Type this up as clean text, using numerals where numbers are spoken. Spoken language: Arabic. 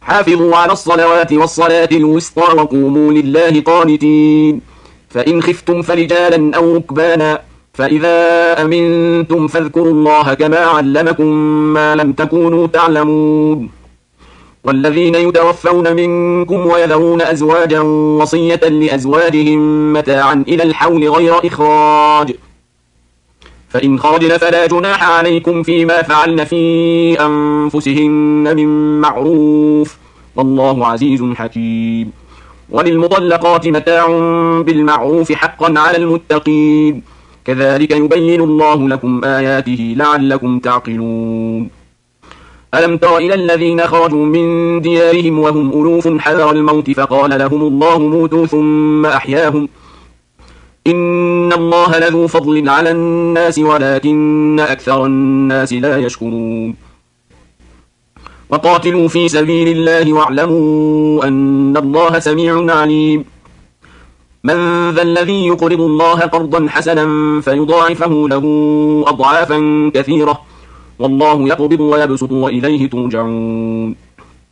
حافظوا على الصلوات والصلاة الوسطى وقوموا لله قانتين. فإن خفتم فرجالا أو ركبانا فإذا أمنتم فاذكروا الله كما علمكم ما لم تكونوا تعلمون. والذين يتوفون منكم ويذرون أزواجا وصية لأزواجهم متاعا إلى الحول غير إخراج، فإن خرجن فلا جناح عليكم فيما فعلن في أنفسهن من معروف، والله عزيز حكيم. وللمطلقات متاع بالمعروف حقا على المتقين، كذلك يبين الله لكم آياته لعلكم تعقلون. ألم تر إلى الذين خرجوا من ديارهم وهم ألوف حذر الموت فقال لهم الله موتوا ثم أحياهم، إن الله لذو فضل على الناس ولكن أكثر الناس لا يشكرون. وقاتلوا في سبيل الله واعلموا أن الله سميع عليم. من ذا الذي يقرض الله قرضا حسنا فيضاعفه له أضعافا كثيرة، والله يقبض ويبسط وإليه ترجعون.